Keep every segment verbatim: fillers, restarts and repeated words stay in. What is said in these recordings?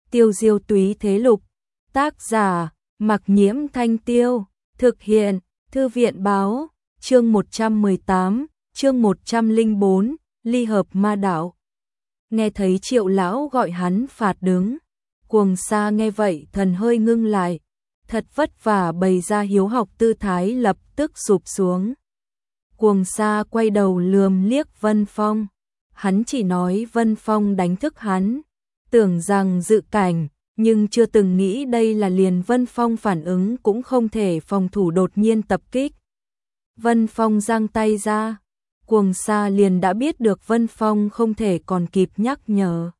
Tiêu diêu túy thế lục. Tác giả, Mặc Nhiễm Thanh Tiêu. Thực hiện, Thư viện Báo. Chương một trăm mười tám, chương một trăm lẻ bốn, ly hợp ma đạo. Nghe thấy Triệu lão gọi hắn phạt đứng. Cuồng Sa nghe vậy thần hơi ngưng lại. Thật vất vả bày ra hiếu học tư thái lập tức sụp xuống. Cuồng Sa quay đầu lườm liếc Vân Phong. Hắn chỉ nói Vân Phong đánh thức hắn. Tưởng rằng dự cảnh, nhưng chưa từng nghĩ đây là liền Vân Phong phản ứng cũng không thể phòng thủ đột nhiên tập kích. Vân Phong giang tay ra. Cuồng Sa liền đã biết được Vân Phong không thể còn kịp nhắc nhở.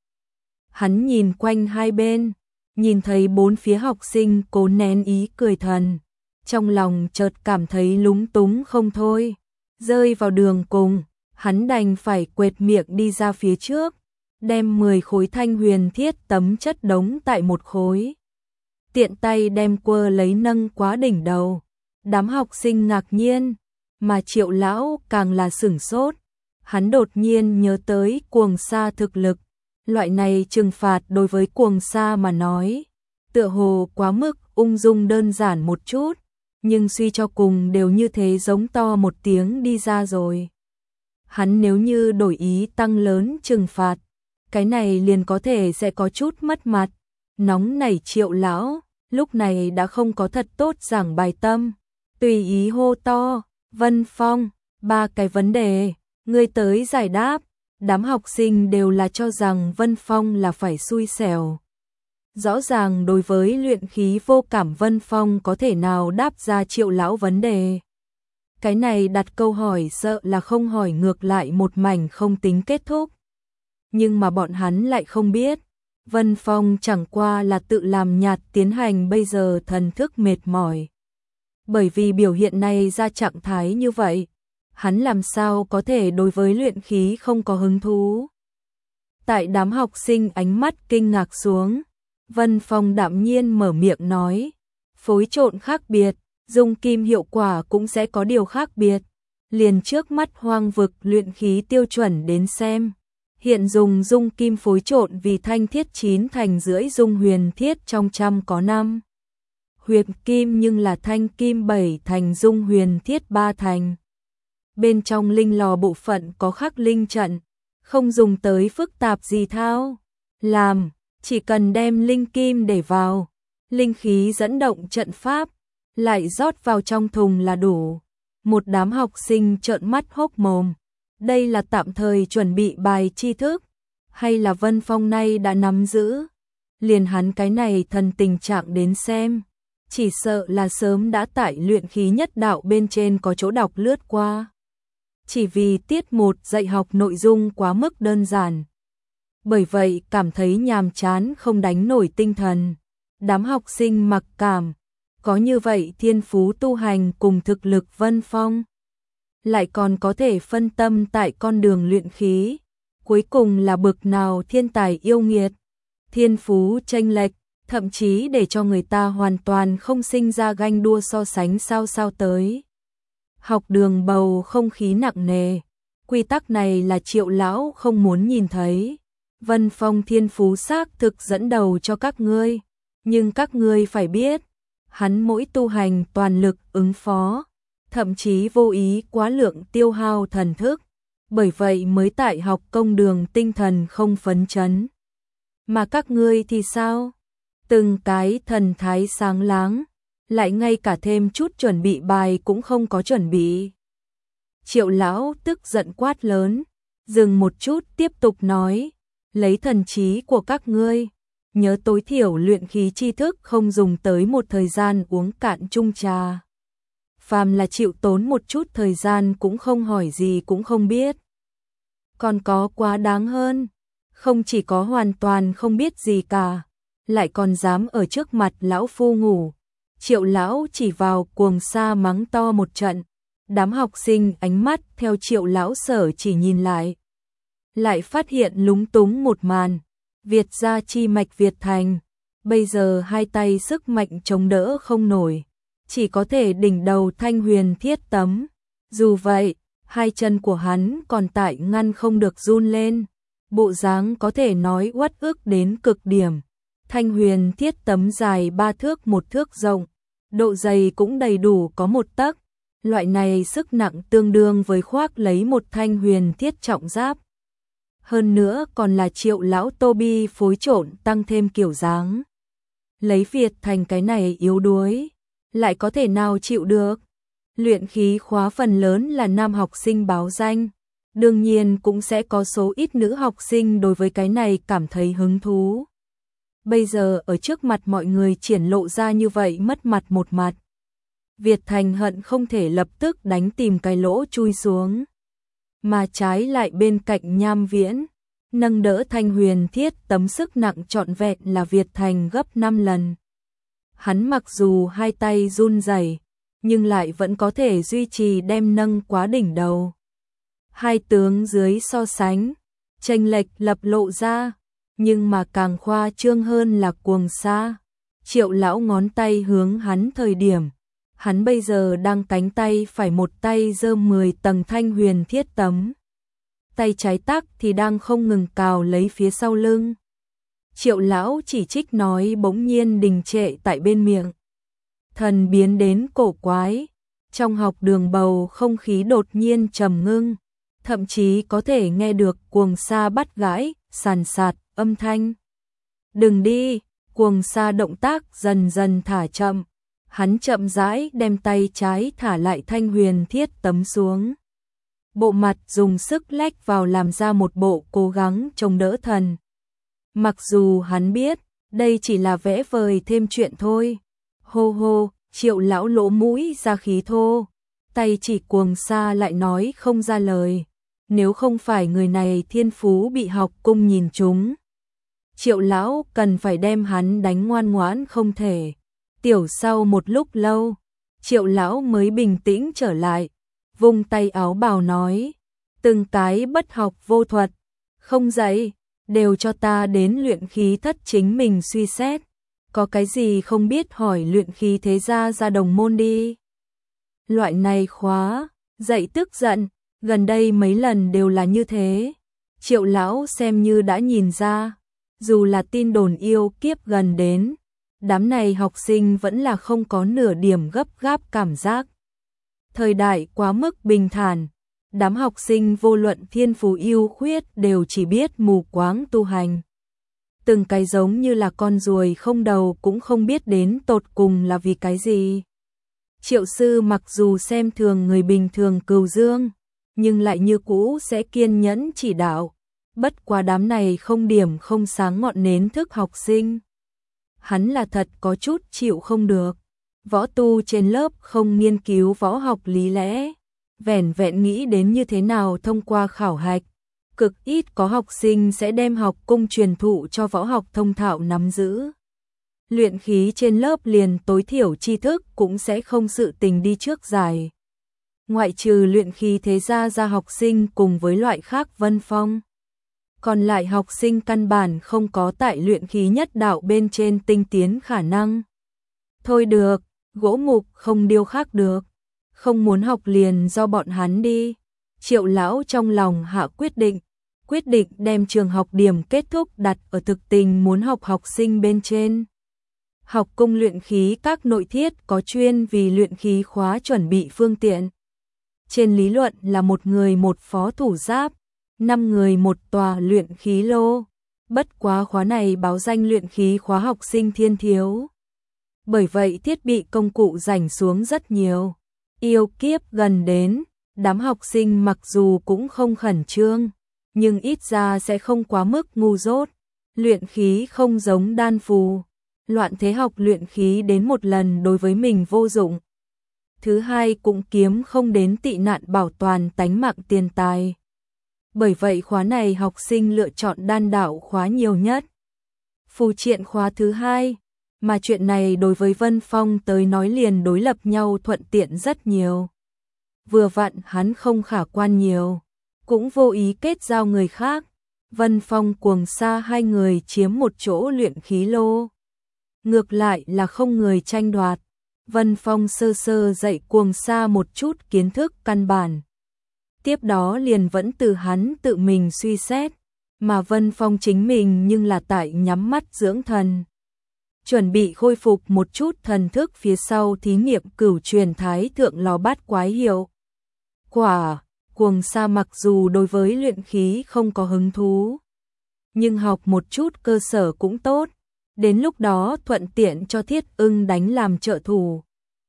Hắn nhìn quanh hai bên, nhìn thấy bốn phía học sinh cố nén ý cười thần. Trong lòng chợt cảm thấy lúng túng không thôi. Rơi vào đường cùng, hắn đành phải quệt miệng đi ra phía trước, đem mười khối thanh huyền thiết tấm chất đống tại một khối. Tiện tay đem quơ lấy nâng quá đỉnh đầu. Đám học sinh ngạc nhiên, mà Triệu lão càng là sửng sốt. Hắn đột nhiên nhớ tới Cuồng Sa thực lực. Loại này trừng phạt đối với Cuồng Sa mà nói, tựa hồ quá mức ung dung đơn giản một chút, nhưng suy cho cùng đều như thế giống to một tiếng đi ra rồi. Hắn nếu như đổi ý tăng lớn trừng phạt, cái này liền có thể sẽ có chút mất mặt. Nóng nảy Triệu lão, lúc này đã không có thật tốt giảng bài tâm, tùy ý hô to, Vân Phong, ba cái vấn đề, ngươi tới giải đáp. Đám học sinh đều là cho rằng Vân Phong là phải xui xẻo. Rõ ràng đối với luyện khí vô cảm Vân Phong có thể nào đáp ra Triệu lão vấn đề. Cái này đặt câu hỏi sợ là không hỏi ngược lại một mảnh không tính kết thúc. Nhưng mà bọn hắn lại không biết, Vân Phong chẳng qua là tự làm nhạt tiến hành bây giờ thần thức mệt mỏi. Bởi vì biểu hiện này ra trạng thái như vậy, hắn làm sao có thể đối với luyện khí không có hứng thú. Tại đám học sinh ánh mắt kinh ngạc xuống, Vân Phong đạm nhiên mở miệng nói, phối trộn khác biệt, dung kim hiệu quả cũng sẽ có điều khác biệt. Liền trước mắt hoang vực luyện khí tiêu chuẩn đến xem, hiện dùng dung kim phối trộn vì thanh thiết chín thành rưỡi dung huyền thiết trong trăm có năm. Huyền kim nhưng là thanh kim bảy thành dung huyền thiết ba thành. Bên trong linh lò bộ phận có khắc linh trận, không dùng tới phức tạp gì thao. Làm, chỉ cần đem linh kim để vào, linh khí dẫn động trận pháp, lại rót vào trong thùng là đủ. Một đám học sinh trợn mắt hốc mồm. Đây là tạm thời chuẩn bị bài tri thức, hay là Vân Phong nay đã nắm giữ? Liền hắn cái này thần tình trạng đến xem, chỉ sợ là sớm đã tại luyện khí nhất đạo bên trên có chỗ đọc lướt qua. Chỉ vì tiết một dạy học nội dung quá mức đơn giản. Bởi vậy cảm thấy nhàm chán không đánh nổi tinh thần. Đám học sinh mặc cảm, có như vậy thiên phú tu hành cùng thực lực Vân Phong, lại còn có thể phân tâm tại con đường luyện khí. Cuối cùng là bực nào thiên tài yêu nghiệt, thiên phú chênh lệch, thậm chí để cho người ta hoàn toàn không sinh ra ganh đua so sánh sao sao tới. Học đường bầu không khí nặng nề, quy tắc này là Triệu lão không muốn nhìn thấy. Vân Phong thiên phú xác thực dẫn đầu cho các ngươi, nhưng các ngươi phải biết, hắn mỗi tu hành toàn lực ứng phó, thậm chí vô ý quá lượng tiêu hao thần thức, bởi vậy mới tại học công đường tinh thần không phấn chấn. Mà các ngươi thì sao? Từng cái thần thái sáng láng, lại ngay cả thêm chút chuẩn bị bài cũng không có chuẩn bị. Triệu lão tức giận quát lớn, dừng một chút tiếp tục nói, lấy thần trí của các ngươi, nhớ tối thiểu luyện khí tri thức không dùng tới một thời gian uống cạn chung trà. Phàm là chịu tốn một chút thời gian cũng không hỏi gì cũng không biết. Còn có quá đáng hơn, không chỉ có hoàn toàn không biết gì cả, lại còn dám ở trước mặt lão phu ngủ. Triệu lão chỉ vào Cuồng Sa mắng to một trận. Đám học sinh ánh mắt theo Triệu lão sở chỉ nhìn lại, lại phát hiện lúng túng một màn. Việt gia chi mạch Việt thành, bây giờ hai tay sức mạnh chống đỡ không nổi, chỉ có thể đỉnh đầu thanh huyền thiết tấm. Dù vậy, hai chân của hắn còn tại ngăn không được run lên, bộ dáng có thể nói uất ức đến cực điểm. Thanh huyền thiết tấm dài ba thước một thước rộng, độ dày cũng đầy đủ có một tấc. Loại này sức nặng tương đương với khoác lấy một thanh huyền thiết trọng giáp. Hơn nữa còn là Triệu lão Tô Bi phối trộn tăng thêm kiểu dáng. Lấy Việt Thành cái này yếu đuối, lại có thể nào chịu được? Luyện khí khóa phần lớn là nam học sinh báo danh, đương nhiên cũng sẽ có số ít nữ học sinh đối với cái này cảm thấy hứng thú. Bây giờ ở trước mặt mọi người triển lộ ra như vậy mất mặt một mặt. Việt Thành hận không thể lập tức đánh tìm cái lỗ chui xuống. Mà trái lại bên cạnh Nham Viễn, nâng đỡ thanh huyền thiết tấm sức nặng trọn vẹn là Việt Thành gấp năm lần. Hắn mặc dù hai tay run rẩy, nhưng lại vẫn có thể duy trì đem nâng quá đỉnh đầu. Hai tướng dưới so sánh, chênh lệch lập lộ ra, nhưng mà càng khoa trương hơn là Cuồng Sa. Triệu lão ngón tay hướng hắn thời điểm, hắn bây giờ đang cánh tay phải một tay giơ mười tầng thanh huyền thiết tấm. Tay trái tắc thì đang không ngừng cào lấy phía sau lưng. Triệu lão chỉ trích nói bỗng nhiên đình trệ tại bên miệng. Thần biến đến cổ quái, trong học đường bầu không khí đột nhiên trầm ngưng, thậm chí có thể nghe được Cuồng Sa bắt gãi, sàn sạt, âm thanh. Đừng đi, Cuồng Sa động tác dần dần thả chậm, hắn chậm rãi đem tay trái thả lại thanh huyền thiết tấm xuống. Bộ mặt dùng sức lách vào làm ra một bộ cố gắng chống đỡ thần. Mặc dù hắn biết, đây chỉ là vẽ vời thêm chuyện thôi. Hô hô, Triệu lão lỗ mũi ra khí thô, tay chỉ Cuồng Sa lại nói không ra lời. Nếu không phải người này thiên phú bị học cung nhìn trúng, Triệu lão cần phải đem hắn đánh ngoan ngoãn không thể. Tiểu sau một lúc lâu, Triệu lão mới bình tĩnh trở lại, vung tay áo bào nói, từng cái bất học vô thuật, không dạy, đều cho ta đến luyện khí thất chính mình suy xét, có cái gì không biết hỏi luyện khí thế gia ra đồng môn đi. Loại này khóa, dạy tức giận, gần đây mấy lần đều là như thế. Triệu lão xem như đã nhìn ra, dù là tin đồn yêu kiếp gần đến, đám này học sinh vẫn là không có nửa điểm gấp gáp cảm giác. Thời đại quá mức bình thản, đám học sinh vô luận thiên phú yêu khuyết đều chỉ biết mù quáng tu hành. Từng cái giống như là con ruồi không đầu cũng không biết đến tột cùng là vì cái gì. Triệu sư mặc dù xem thường người bình thường cừu dương, nhưng lại như cũ sẽ kiên nhẫn chỉ đạo. Bất quá đám này không điểm không sáng ngọn nến thức học sinh. Hắn là thật có chút chịu không được. Võ tu trên lớp không nghiên cứu võ học lý lẽ, vẻn vẹn nghĩ đến như thế nào thông qua khảo hạch. Cực ít có học sinh sẽ đem học cung truyền thụ cho võ học thông thạo nắm giữ. Luyện khí trên lớp liền tối thiểu tri thức cũng sẽ không sự tình đi trước giải. Ngoại trừ luyện khí thế gia ra học sinh cùng với loại khác Vân Phong. Còn lại học sinh căn bản không có tại luyện khí nhất đạo bên trên tinh tiến khả năng. Thôi được, gỗ mục không điêu khắc được, không muốn học liền do bọn hắn đi. Triệu lão trong lòng hạ quyết định, quyết định đem trường học điểm kết thúc đặt ở thực tình muốn học học sinh bên trên. Học cung luyện khí các nội thiết có chuyên vì luyện khí khóa chuẩn bị phương tiện. Trên lý luận là một người một phó thủ giáp, năm người một tòa luyện khí lô. Bất quá khóa này báo danh luyện khí khóa học sinh thiên thiếu. Bởi vậy thiết bị công cụ rảnh xuống rất nhiều. Yêu kiếp gần đến, đám học sinh mặc dù cũng không khẩn trương, nhưng ít ra sẽ không quá mức ngu dốt. Luyện khí không giống đan phù. Loạn thế học luyện khí đến một lần đối với mình vô dụng. Thứ hai cũng kiếm không đến tị nạn bảo toàn tánh mạng tiền tài. Bởi vậy khóa này học sinh lựa chọn đan đạo khóa nhiều nhất. Phù triện khóa thứ hai, mà chuyện này đối với Vân Phong tới nói liền đối lập nhau thuận tiện rất nhiều. Vừa vặn hắn không khả quan nhiều, cũng vô ý kết giao người khác. Vân Phong Cuồng Sa hai người chiếm một chỗ luyện khí lô. Ngược lại là không người tranh đoạt. Vân Phong sơ sơ dạy Cuồng Sa một chút kiến thức căn bản. Tiếp đó liền vẫn từ hắn tự mình suy xét, mà Vân Phong chính mình nhưng là tại nhắm mắt dưỡng thần. chuẩn bị khôi phục một chút thần thức phía sau thí nghiệm cửu truyền thái thượng lò bát quái hiệu. Quả, Cuồng Sa mặc dù đối với luyện khí không có hứng thú, nhưng học một chút cơ sở cũng tốt, đến lúc đó thuận tiện cho Thiết Ưng đánh làm trợ thủ.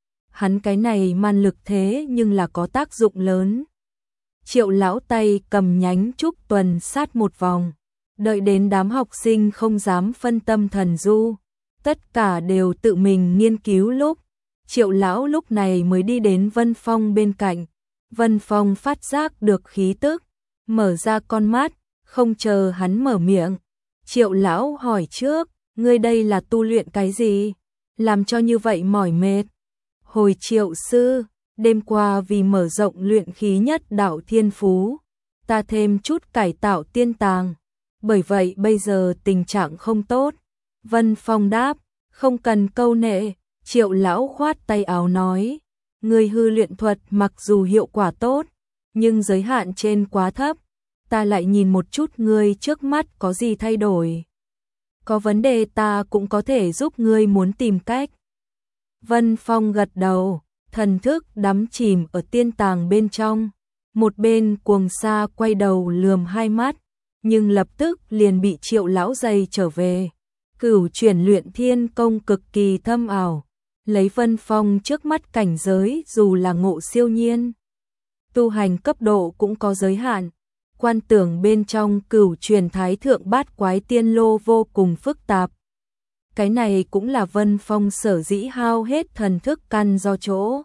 Hắn cái này man lực thế nhưng là có tác dụng lớn. Triệu lão tay cầm nhánh trúc tuần sát một vòng, đợi đến đám học sinh không dám phân tâm thần du, tất cả đều tự mình nghiên cứu lúc, Triệu lão lúc này mới đi đến Vân Phong bên cạnh. Vân Phong phát giác được khí tức, mở ra con mắt, không chờ hắn mở miệng. Triệu lão hỏi trước, ngươi đây là tu luyện cái gì? Làm cho như vậy mỏi mệt. Hồi Triệu sư, đêm qua vì mở rộng luyện khí nhất đạo thiên phú, ta thêm chút cải tạo tiên tàng, bởi vậy bây giờ tình trạng không tốt. Vân Phong đáp, không cần câu nệ. Triệu lão khoát tay áo nói, ngươi hư luyện thuật mặc dù hiệu quả tốt, nhưng giới hạn trên quá thấp, ta lại nhìn một chút ngươi trước mắt có gì thay đổi. Có vấn đề ta cũng có thể giúp ngươi muốn tìm cách. Vân Phong gật đầu, thần thức đắm chìm ở tiên tàng bên trong. Một bên Cuồng Sa quay đầu lườm hai mắt, nhưng lập tức liền bị Triệu lão giày trở về. Cửu chuyển luyện thiên công cực kỳ thâm ảo, lấy Vân Phong trước mắt cảnh giới dù là ngộ siêu nhiên, tu hành cấp độ cũng có giới hạn. Quan tưởng bên trong cửu truyền thái thượng bát quái tiên lô vô cùng phức tạp. Cái này cũng là Vân Phong sở dĩ hao hết thần thức căn do chỗ.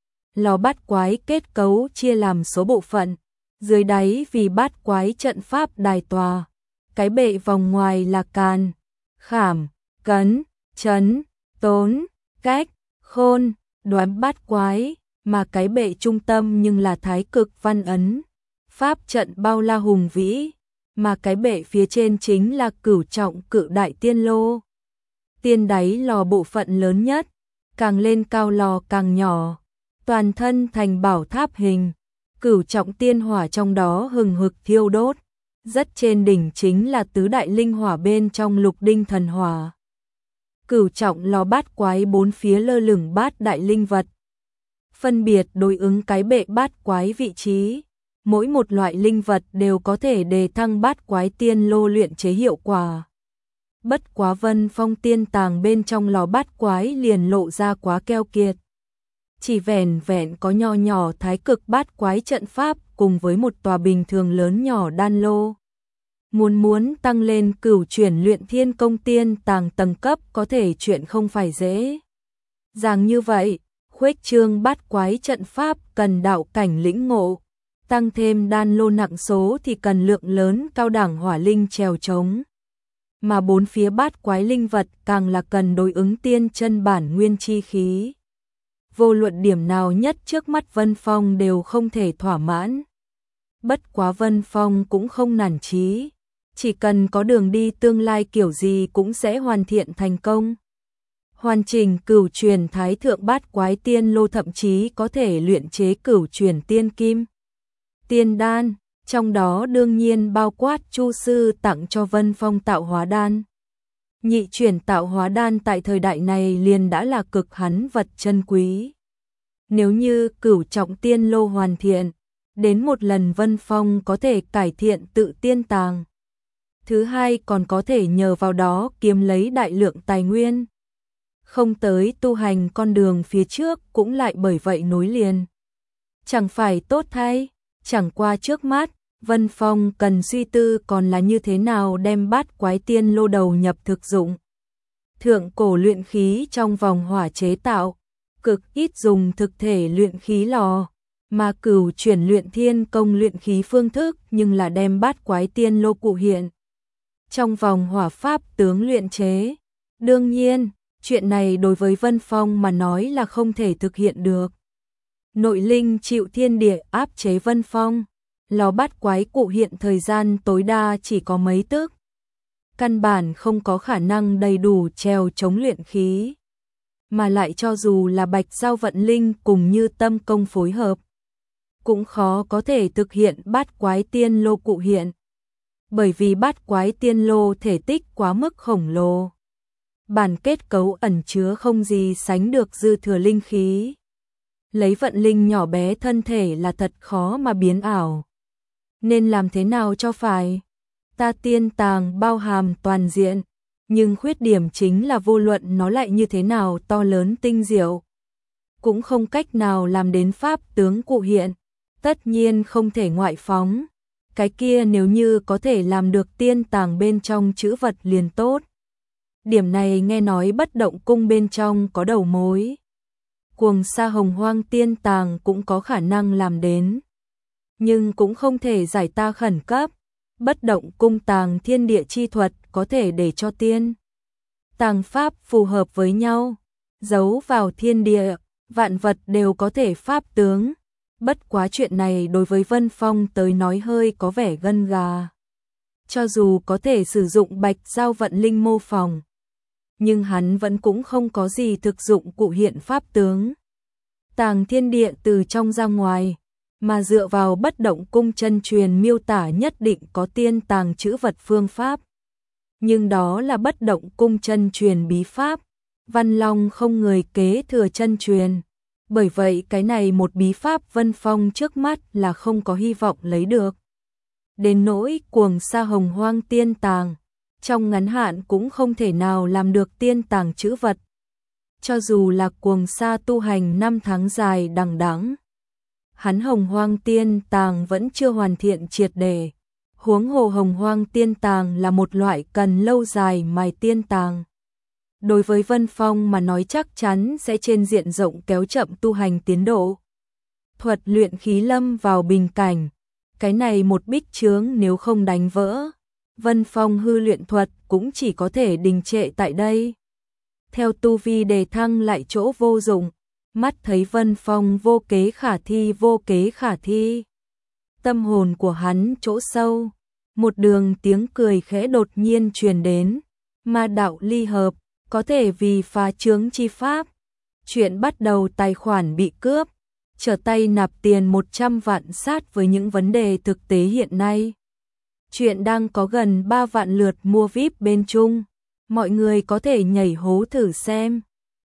Lò bát quái kết cấu chia làm số bộ phận, dưới đáy vì bát quái trận pháp đài tòa, cái bệ vòng ngoài là càn, khảm, cấn, chấn, tốn, cách, khôn, đoán bát quái, mà cái bệ trung tâm nhưng là thái cực văn ấn, pháp trận bao la hùng vĩ, mà cái bệ phía trên chính là cửu trọng cự đại tiên lô. Tiên đáy lò bộ phận lớn nhất, càng lên cao lò càng nhỏ, toàn thân thành bảo tháp hình, cửu trọng tiên hỏa trong đó hừng hực thiêu đốt, rất trên đỉnh chính là tứ đại linh hỏa bên trong lục đinh thần hỏa. Cửu trọng lò bát quái bốn phía lơ lửng bát đại linh vật, phân biệt đối ứng cái bệ bát quái vị trí, mỗi một loại linh vật đều có thể đề thăng bát quái tiên lô luyện chế hiệu quả. Bất quá Vân Phong tiên tàng bên trong lò bát quái liền lộ ra quá keo kiệt. Chỉ vẻn vẹn có nho nhỏ thái cực bát quái trận pháp cùng với một tòa bình thường lớn nhỏ đan lô. Muốn muốn tăng lên cửu chuyển luyện thiên công tiên tàng tầng cấp có thể chuyện không phải dễ dàng như vậy, khuếch trương bát quái trận pháp cần đạo cảnh lĩnh ngộ, tăng thêm đan lô nặng số thì cần lượng lớn cao đẳng hỏa linh trèo trống. Mà bốn phía bát quái linh vật càng là cần đối ứng tiên chân bản nguyên chi khí. Vô luận điểm nào nhất trước mắt Vân Phong đều không thể thỏa mãn. Bất quá Vân Phong cũng không nản chí, chỉ cần có đường đi tương lai kiểu gì cũng sẽ hoàn thiện thành công. Hoàn chỉnh cửu truyền thái thượng bát quái tiên lô thậm chí có thể luyện chế cửu truyền tiên kim, tiên đan, trong đó đương nhiên bao quát Chu sư tặng cho Vân Phong tạo hóa đan. Nhị chuyển tạo hóa đan tại thời đại này liền đã là cực hắn vật chân quý. Nếu như cửu trọng tiên lô hoàn thiện, đến một lần Vân Phong có thể cải thiện tự tiên tàng. Thứ hai còn có thể nhờ vào đó kiếm lấy đại lượng tài nguyên. Không tới tu hành con đường phía trước cũng lại bởi vậy nối liền. Chẳng phải tốt thay, chẳng qua trước mắt, Vân Phong cần suy tư còn là như thế nào đem bát quái tiên lô đầu nhập thực dụng. Thượng cổ luyện khí trong vòng hỏa chế tạo, cực ít dùng thực thể luyện khí lò, mà cửu chuyển luyện thiên công luyện khí phương thức nhưng là đem bát quái tiên lô cụ hiện trong vòng hỏa pháp tướng luyện chế. Đương nhiên, chuyện này đối với Vân Phong mà nói là không thể thực hiện được. Nội linh chịu thiên địa áp chế Vân Phong, lò bát quái cụ hiện thời gian tối đa chỉ có mấy tức. Căn bản không có khả năng đầy đủ trèo chống luyện khí. Mà lại cho dù là Bạch Giao vận linh cùng Như Tâm công phối hợp, cũng khó có thể thực hiện bát quái tiên lô cụ hiện. Bởi vì bát quái tiên lô thể tích quá mức khổng lồ. bản kết cấu ẩn chứa không gì sánh được dư thừa linh khí. Lấy vận linh nhỏ bé thân thể là thật khó mà biến ảo. Nên làm thế nào cho phải? Ta tiên tàng bao hàm toàn diện, nhưng khuyết điểm chính là vô luận nó lại như thế nào to lớn tinh diệu, cũng không cách nào làm đến pháp tướng cụ hiện, tất nhiên không thể ngoại phóng. Cái kia nếu như có thể làm được tiên tàng bên trong chữ vật liền tốt. Điểm này nghe nói Bất Động Cung bên trong có đầu mối. Cuồng Sa Hồng Hoang tiên tàng cũng có khả năng làm đến, nhưng cũng không thể giải ta khẩn cấp. Bất Động Cung tàng thiên địa chi thuật có thể để cho tiên tàng pháp phù hợp với nhau, giấu vào thiên địa, vạn vật đều có thể pháp tướng. Bất quá chuyện này đối với Vân Phong tới nói hơi có vẻ gân gà. Cho dù có thể sử dụng Bạch Giao vận linh mô phỏng, nhưng hắn vẫn cũng không có gì thực dụng cụ hiện pháp tướng. Tàng thiên địa từ trong ra ngoài, mà dựa vào Bất Động Cung chân truyền miêu tả nhất định có tiên tàng chữ vật phương pháp. Nhưng đó là Bất Động Cung chân truyền bí pháp, Văn Long không người kế thừa chân truyền. Bởi vậy cái này một bí pháp Vân Phong trước mắt là không có hy vọng lấy được. Đến nỗi Cuồng Sa Hồng Hoang tiên tàng, trong ngắn hạn cũng không thể nào làm được tiên tàng chữ vật. Cho dù là Cuồng Sa tu hành năm tháng dài đằng đẵng, hắn Hồng Hoang tiên tàng vẫn chưa hoàn thiện triệt để. Huống hồ Hồng Hoang tiên tàng là một loại cần lâu dài mài tiên tàng. Đối với Vân Phong mà nói chắc chắn sẽ trên diện rộng kéo chậm tu hành tiến độ. Thuật luyện khí lâm vào bình cảnh, cái này một bích chướng nếu không đánh vỡ, Vân Phong hư luyện thuật cũng chỉ có thể đình trệ tại đây. Theo tu vi đề thăng lại chỗ vô dụng, mắt thấy Vân Phong vô kế khả thi vô kế khả thi. Tâm hồn của hắn chỗ sâu, một đường tiếng cười khẽ đột nhiên truyền đến, ma đạo ly hợp, có thể vì phá chướng chi pháp. Chuyện bắt đầu tài khoản bị cướp, trở tay nạp tiền một trăm vạn sát với những vấn đề thực tế hiện nay. Chuyện đang có gần ba vạn lượt mua víp bên Trung, mọi người có thể nhảy hố thử xem.